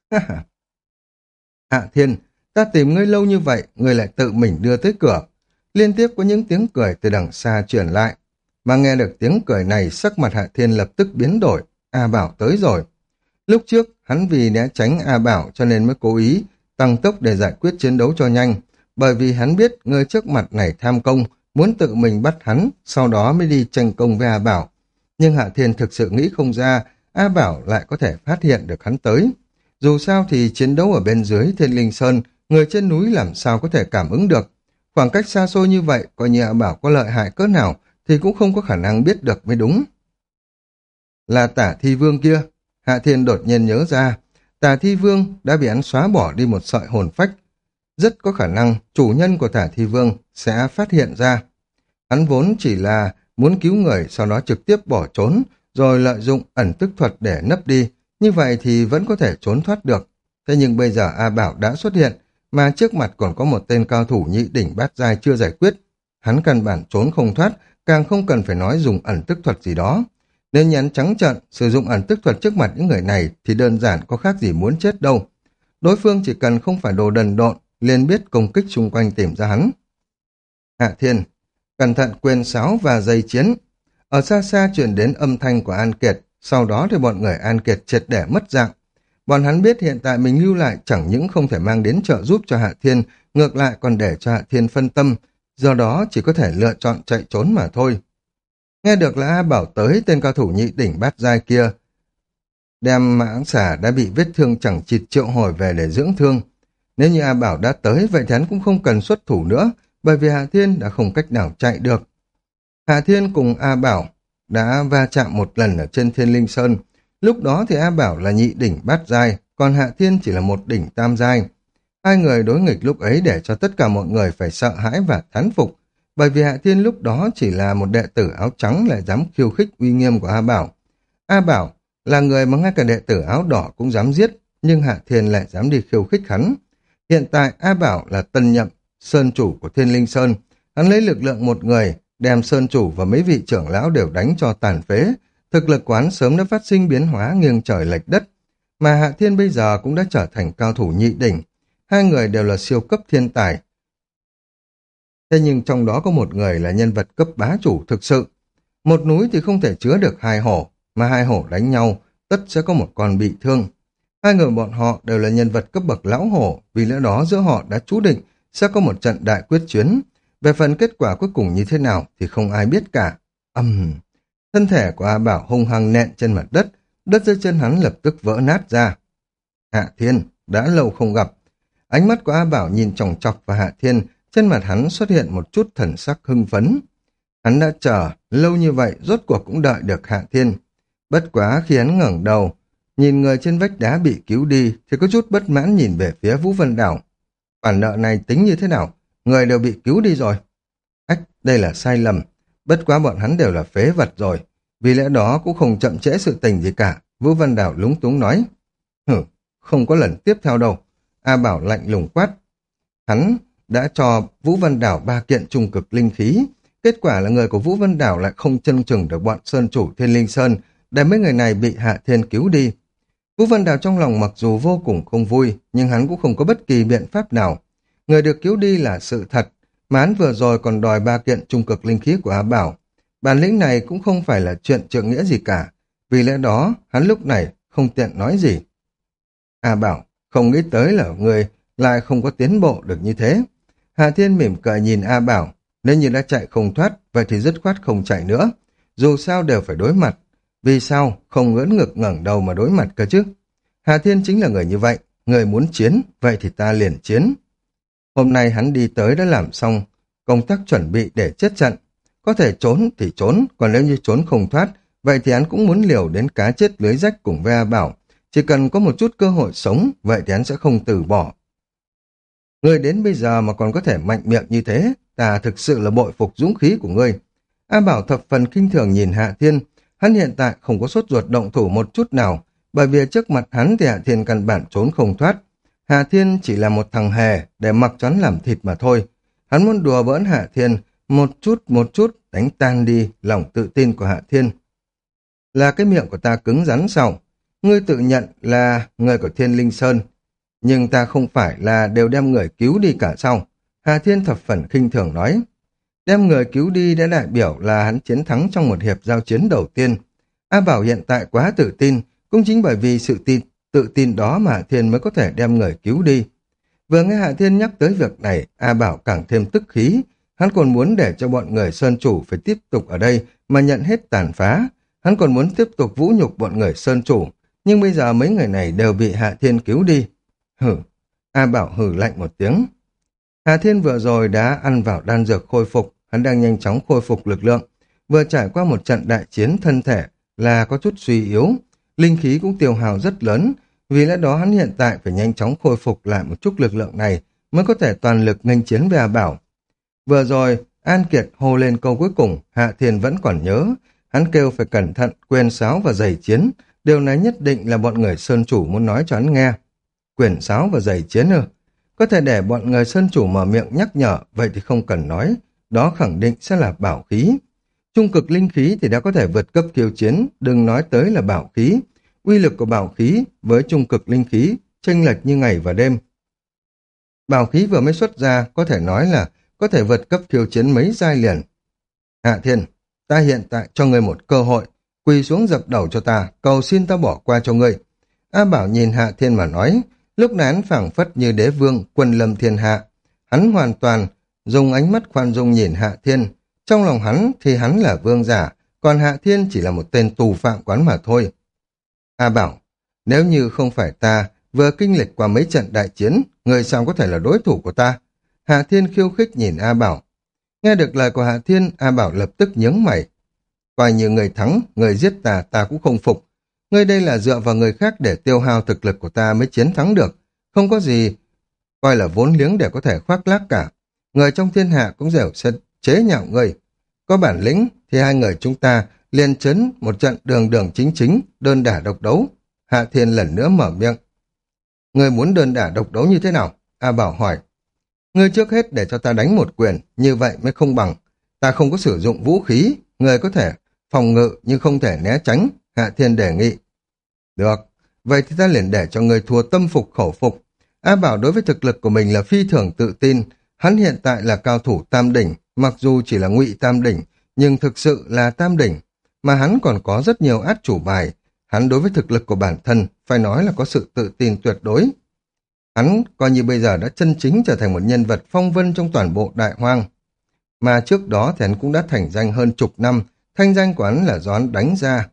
Hạ Thiên, ta tìm ngươi lâu như vậy, ngươi lại tự mình đưa tới cửa. Liên tiếp có những tiếng cười từ đằng xa truyền lại. Mà nghe được tiếng cười này, sắc mặt Hạ Thiên lập tức biến đổi. A Bảo tới rồi. Lúc trước, hắn vì né tránh A Bảo cho nên mới cố ý tăng tốc để giải quyết chiến đấu cho nhanh. Bởi vì hắn biết người trước mặt này tham công, muốn tự mình bắt hắn, sau đó mới đi tranh công với A Bảo. Nhưng Hạ Thiên thực sự nghĩ không ra, A Bảo lại có thể phát hiện được hắn tới. Dù sao thì chiến đấu ở bên dưới Thiên Linh Sơn, người trên núi làm sao có thể cảm ứng được. Khoảng cách xa xôi như vậy, coi như A Bảo có lợi hại cỡ nào, thì cũng không có khả năng biết được mới đúng. Là Tả Thi Vương kia, Hạ Thiên đột nhiên nhớ ra, Tả Thi Vương đã bị hắn xóa bỏ đi một sợi hồn phách. Rất có khả năng chủ nhân của Tả Thi Vương sẽ phát hiện ra. Hắn vốn chỉ là muốn cứu người, sau đó trực tiếp bỏ trốn, rồi lợi dụng ẩn tức thuật để nấp đi, như vậy thì vẫn có thể trốn thoát được. Thế nhưng bây giờ A Bảo đã xuất hiện, mà trước mặt còn có một tên cao thủ nhị đỉnh bát giai chưa giải quyết. Hắn căn bản trốn không thoát, càng không cần phải nói dùng ẩn tức thuật gì đó. Nếu nhắn trắng trợn sử dụng ẩn tức thuật trước mặt những người này thì đơn giản có khác gì muốn chết đâu. Đối phương chỉ cần không phải đồ đần độn, liền biết công kích xung quanh tìm ra hắn. Hạ Thiên, cẩn thận quyền sáo và dây chiến. Ở xa xa truyền đến âm thanh của An Kiệt, sau đó thì bọn người An Kiệt triệt để mất dạng. Bọn hắn biết hiện tại mình lưu lại chẳng những không thể mang đến trợ giúp cho Hạ Thiên, ngược lại còn để cho Hạ Thiên phân tâm, do đó chỉ có thể lựa chọn chạy trốn mà thôi. Nghe được là A Bảo tới, tên cao thủ nhị đỉnh bát giai kia đem mãng xà đã bị vết thương chẳng chịt triệu hồi về để dưỡng thương. Nếu như A Bảo đã tới, vậy thì hắn cũng không cần xuất thủ nữa, bởi vì Hạ Thiên đã không cách nào chạy được. Hạ Thiên cùng A Bảo đã va chạm một lần ở trên Thiên Linh Sơn. Lúc đó thì A Bảo là nhị đỉnh bát giai, còn Hạ Thiên chỉ là một đỉnh tam giai. Hai người đối nghịch lúc ấy để cho tất cả mọi người phải sợ hãi và thán phục, bởi vì Hạ Thiên lúc đó chỉ là một đệ tử áo trắng lại dám khiêu khích uy nghiêm của A Bảo. A Bảo là người mà ngay cả đệ tử áo đỏ cũng dám giết, nhưng Hạ Thiên lại dám đi khiêu khích hắn. Hiện tại A Bảo là tân nhậm sơn chủ của Thiên Linh Sơn, hắn lấy lực lượng một người đem sơn chủ và mấy vị trưởng lão đều đánh cho tàn phế. Thực lực quán sớm đã phát sinh biến hóa nghiêng trời lệch đất, mà Hạ Thiên bây giờ cũng đã trở thành cao thủ nhị đỉnh. Hai người đều là siêu cấp thiên tài. Thế nhưng trong đó có một người là nhân vật cấp bá chủ thực sự. Một núi thì không thể chứa được hai hổ, mà hai hổ đánh nhau, tất sẽ có một con bị thương. Hai người bọn họ đều là nhân vật cấp bậc lão hổ, vì lẽ đó giữa họ đã chú định sẽ có một trận đại quyết chiến. Về phần kết quả cuối cùng như thế nào thì không ai biết cả. Âm... Uhm. Thân thể của A Bảo hung hăng nện trên mặt đất, đất dưới chân hắn lập tức vỡ nát ra. Hạ Thiên, đã lâu không gặp. Ánh mắt của A Bảo nhìn chòng chọc vào Hạ Thiên, trên mặt hắn xuất hiện một chút thần sắc hưng phấn. Hắn đã chờ lâu như vậy, rốt cuộc cũng đợi được Hạ Thiên. Bất quá khi hắn ngẩng đầu, nhìn người trên vách đá bị cứu đi, thì có chút bất mãn nhìn về phía Vũ Vân Đảo. Khoản nợ này tính như thế nào? Người đều bị cứu đi rồi. Ách, đây là sai lầm. Bất quá bọn hắn đều là phế vật rồi. Vì lẽ đó cũng không chậm trễ sự tình gì cả. Vũ Vân Đảo lúng túng nói. Hử, không có lần tiếp theo đâu. A Bảo lạnh lùng quát. Hắn đã cho Vũ Vân Đảo ba kiện trung cực linh khí. Kết quả là người của Vũ Vân Đảo lại không chân chừng được bọn sơn chủ Thiên Linh Sơn, để mấy người này bị Hạ Thiên cứu đi. Vũ Vân Đảo trong lòng mặc dù vô cùng không vui, nhưng hắn cũng không có bất kỳ biện pháp nào. Người được cứu đi là sự thật, mà hắn vừa rồi còn đòi ba kiện trung cực linh khí của A Bảo. Bản lĩnh này cũng không phải là chuyện trượng nghĩa gì cả, vì lẽ đó hắn lúc này không tiện nói gì. A Bảo, không nghĩ tới là người lại không có tiến bộ được như thế. Hà Thiên mỉm cười nhìn A Bảo, nếu như đã chạy không thoát, vậy thì dứt khoát không chạy nữa. Dù sao đều phải đối mặt. Vì sao không ngỡn ngực ngẩng đầu mà đối mặt cơ chứ? Hà Thiên chính là người như vậy, người muốn chiến, vậy thì ta liền chiến. Hôm nay hắn đi tới đã làm xong công tác chuẩn bị để chết trận. Có thể trốn thì trốn, còn nếu như trốn không thoát, vậy thì hắn cũng muốn liều đến cá chết lưới rách cùng với A Bảo. Chỉ cần có một chút cơ hội sống, vậy thì hắn sẽ không từ bỏ. Ngươi đến bây giờ mà còn có thể mạnh miệng như thế, ta thực sự là bội phục dũng khí của ngươi. A Bảo thập phần kinh thường nhìn Hạ Thiên, hắn hiện tại không có sốt ruột động thủ một chút nào, bởi vì trước mặt hắn thì Hạ Thiên căn bản trốn không thoát. Hạ Thiên chỉ là một thằng hề để mặc cho hắn làm thịt mà thôi. Hắn muốn đùa bỡn Hạ Thiên, một chút một chút đánh tan đi lòng tự tin của Hạ Thiên. Là cái miệng của ta cứng rắn sao? Ngươi tự nhận là người của Thiên Linh Sơn, nhưng ta không phải là đều đem người cứu đi cả sao? Hà Thiên thập phần khinh thường nói. Đem người cứu đi đã đại biểu là hắn chiến thắng trong một hiệp giao chiến đầu tiên. A Bảo hiện tại quá tự tin, cũng chính bởi vì sự tin, tự tin đó mà Hạ Thiên mới có thể đem người cứu đi. Vừa nghe Hạ Thiên nhắc tới việc này, A Bảo càng thêm tức khí. Hắn còn muốn để cho bọn người Sơn Chủ phải tiếp tục ở đây mà nhận hết tàn phá. Hắn còn muốn tiếp tục vũ nhục bọn người Sơn Chủ, nhưng bây giờ mấy người này đều bị Hạ Thiên cứu đi. Hử! A Bảo hử lạnh một tiếng. Hạ Thiên vừa rồi đã ăn vào đan dược khôi phục, hắn đang nhanh chóng khôi phục lực lượng. Vừa trải qua một trận đại chiến, thân thể là có chút suy yếu, linh khí cũng tiêu hao rất lớn, vì lẽ đó hắn hiện tại phải nhanh chóng khôi phục lại một chút lực lượng này mới có thể toàn lực nghênh chiến với A Bảo. Vừa rồi, An Kiệt hô lên câu cuối cùng, Hạ Thiên vẫn còn nhớ, hắn kêu phải cẩn thận, quyền sáo và giày chiến, điều này nhất định là bọn người Sơn Chủ muốn nói cho hắn nghe. Quyền sáo và giày chiến ư? Có thể để bọn người Sơn Chủ mở miệng nhắc nhở, vậy thì không cần nói, đó khẳng định sẽ là bảo khí. Trung cực linh khí thì đã có thể vượt cấp khiêu chiến, đừng nói tới là bảo khí. Uy lực của bảo khí với trung cực linh khí chênh lệch như ngày và đêm. Bảo khí vừa mới xuất ra có thể nói là có thể vượt cấp khiêu chiến mấy giai liền. Hạ Thiên, ta hiện tại cho ngươi một cơ hội, quỳ xuống dập đầu cho ta, cầu xin ta bỏ qua cho ngươi. A Bảo nhìn Hạ Thiên mà nói, lúc này hắn phảng phất như đế vương, quân lâm thiên hạ. Hắn hoàn toàn dùng ánh mắt khoan dung nhìn Hạ Thiên. Trong lòng hắn thì hắn là vương giả, còn Hạ Thiên chỉ là một tên tù phạm quán mà thôi. A Bảo, nếu như không phải ta vừa kinh lịch qua mấy trận đại chiến, người sao có thể là đối thủ của ta? Hạ Thiên khiêu khích nhìn A Bảo. Nghe được lời của Hạ Thiên, A Bảo lập tức nhướng mày. Coi như người thắng, người giết ta, ta cũng không phục. Ngươi đây là dựa vào người khác để tiêu hao thực lực của ta mới chiến thắng được. Không có gì coi là vốn liếng để có thể khoác lác cả. Người trong thiên hạ cũng đều sẽ chế nhạo ngươi. Có bản lĩnh thì hai người chúng ta liền chấn một trận đường đường chính chính, đơn đả độc đấu. Hạ Thiên lần nữa mở miệng. Ngươi muốn đơn đả độc đấu như thế nào? A Bảo hỏi. Ngươi trước hết để cho ta đánh một quyền, như vậy mới không bằng. Ta không có sử dụng vũ khí, ngươi có thể phòng ngự nhưng không thể né tránh. Hạ Thiên đề nghị. Được, vậy thì ta liền để cho ngươi thua tâm phục khẩu phục. A Bảo đối với thực lực của mình là phi thường tự tin. Hắn hiện tại là cao thủ tam đỉnh, mặc dù chỉ là ngụy tam đỉnh, nhưng thực sự là tam đỉnh. Mà hắn còn có rất nhiều át chủ bài. Hắn đối với thực lực của bản thân phải nói là có sự tự tin tuyệt đối. Hắn coi như bây giờ đã chân chính trở thành một nhân vật phong vân trong toàn bộ đại hoang. Mà trước đó thì hắn cũng đã thành danh hơn chục năm, thanh danh của hắn là do hắn đánh ra.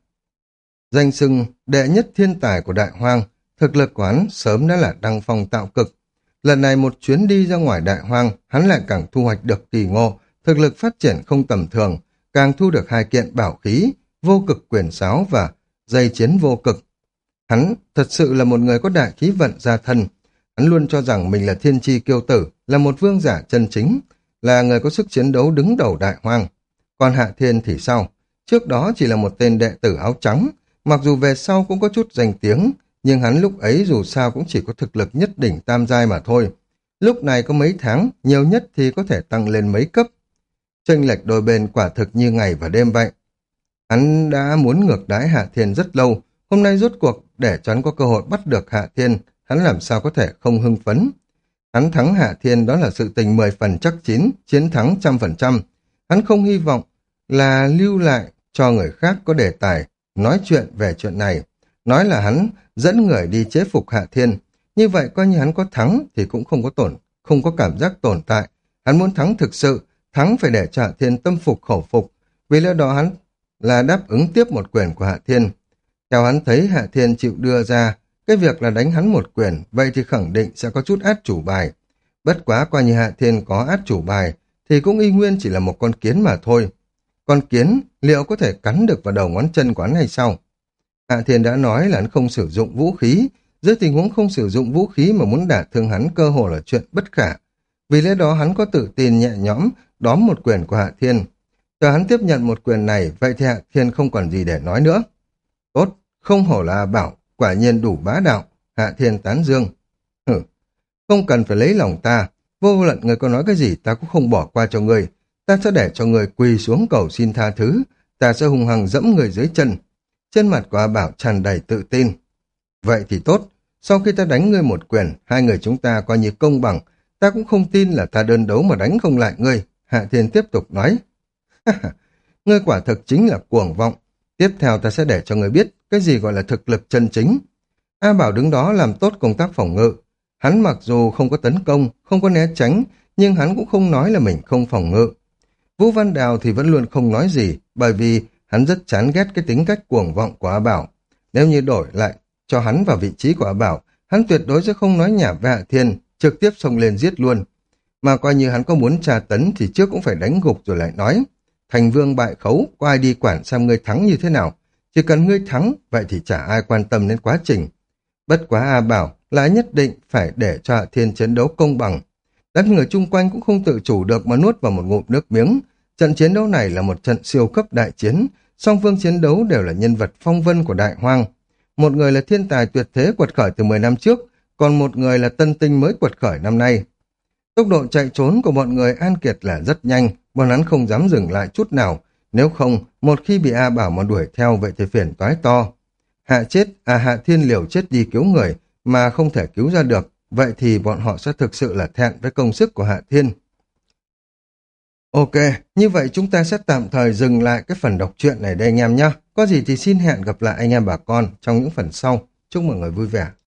Danh xưng đệ nhất thiên tài của đại hoang, thực lực của hắn sớm đã là đăng phong tạo cực. Lần này một chuyến đi ra ngoài đại hoang, hắn lại càng thu hoạch được kỳ ngộ, thực lực phát triển không tầm thường, càng thu được hai kiện bảo khí, vô cực quyền sáo và dây chiến vô cực. Hắn thật sự là một người có đại khí vận gia thân. Hắn luôn cho rằng mình là thiên chi kiêu tử, là một vương giả chân chính, là người có sức chiến đấu đứng đầu đại hoang. Còn Hạ Thiên thì sao? Trước đó chỉ là một tên đệ tử áo trắng, mặc dù về sau cũng có chút danh tiếng, nhưng hắn lúc ấy dù sao cũng chỉ có thực lực nhất đỉnh tam giai mà thôi. Lúc này có mấy tháng, nhiều nhất thì có thể tăng lên mấy cấp. Chênh lệch đôi bên quả thực như ngày và đêm vậy. Hắn đã muốn ngược đãi Hạ Thiên rất lâu, hôm nay rốt cuộc để cho hắn có cơ hội bắt được Hạ Thiên, hắn làm sao có thể không hưng phấn. Hắn thắng Hạ Thiên đó là sự tình mười phần chắc chín, chiến thắng trăm phần trăm. Hắn không hy vọng là lưu lại cho người khác có đề tài nói chuyện về chuyện này, nói là hắn dẫn người đi chế phục Hạ Thiên. Như vậy coi như hắn có thắng thì cũng không có tổn, không có cảm giác tồn tại. Hắn muốn thắng thực sự, thắng phải để cho Hạ Thiên tâm phục khẩu phục. Vì lẽ đó hắn là đáp ứng tiếp một quyền của Hạ Thiên. Theo hắn thấy Hạ Thiên chịu đưa ra cái việc là đánh hắn một quyền, vậy thì khẳng định sẽ có chút át chủ bài. Bất quá coi như Hạ Thiên có át chủ bài, thì cũng y nguyên chỉ là một con kiến mà thôi. Con kiến liệu có thể cắn được vào đầu ngón chân của hắn hay sao? Hạ Thiên đã nói là hắn không sử dụng vũ khí, dưới tình huống không sử dụng vũ khí mà muốn đả thương hắn cơ hồ là chuyện bất khả. Vì lẽ đó hắn có tự tin nhẹ nhõm đóm một quyền của Hạ Thiên. Chờ hắn tiếp nhận một quyền này, vậy thì Hạ Thiên không còn gì để nói nữa. Tốt, không hổ là Bảo, quả nhiên đủ bá đạo. Hạ Thiên tán dương. Hử, không cần phải lấy lòng ta, vô luận người có nói cái gì ta cũng không bỏ qua cho người. Ta sẽ để cho người quỳ xuống cầu xin tha thứ, ta sẽ hùng hăng dẫm người dưới chân. Trên mặt của A Bảo tràn đầy tự tin. Vậy thì tốt, sau khi ta đánh ngươi một quyền, hai người chúng ta coi như công bằng, ta cũng không tin là ta đơn đấu mà đánh không lại ngươi. Hạ Thiên tiếp tục nói. Ngươi quả thực chính là cuồng vọng. Tiếp theo ta sẽ để cho ngươi biết cái gì gọi là thực lực chân chính. A Bảo đứng đó làm tốt công tác phòng ngự. Hắn mặc dù không có tấn công, không có né tránh, nhưng hắn cũng không nói là mình không phòng ngự. Vũ Văn Đào thì vẫn luôn không nói gì, bởi vì hắn rất chán ghét cái tính cách cuồng vọng của A Bảo. Nếu như đổi lại cho hắn vào vị trí của A Bảo, hắn tuyệt đối sẽ không nói nhảm với Hạ Thiên, trực tiếp xông lên giết luôn. Mà coi như hắn có muốn tra tấn thì trước cũng phải đánh gục rồi lại nói. Thành vương bại khấu, có ai đi quản xem ngươi thắng như thế nào. Chỉ cần ngươi thắng, vậy thì chả ai quan tâm đến quá trình. Bất quá A Bảo lại nhất định phải để cho Hạ Thiên chiến đấu công bằng. Đám người chung quanh cũng không tự chủ được mà nuốt vào một ngụm nước miếng. Trận chiến đấu này là một trận siêu cấp đại chiến, song phương chiến đấu đều là nhân vật phong vân của đại hoang. Một người là thiên tài tuyệt thế quật khởi từ mười năm trước, còn một người là tân tinh mới quật khởi năm nay. Tốc độ chạy trốn của bọn người An Kiệt là rất nhanh, bọn hắn không dám dừng lại chút nào, nếu không, một khi bị A Bảo mà đuổi theo vậy thì phiền toái to. Hạ chết, à Hạ Thiên liều chết đi cứu người mà không thể cứu ra được, vậy thì bọn họ sẽ thực sự là thẹn với công sức của Hạ Thiên. Ok, như vậy chúng ta sẽ tạm thời dừng lại cái phần đọc truyện này đây anh em nhé. Có gì thì xin hẹn gặp lại anh em bà con trong những phần sau. Chúc mọi người vui vẻ.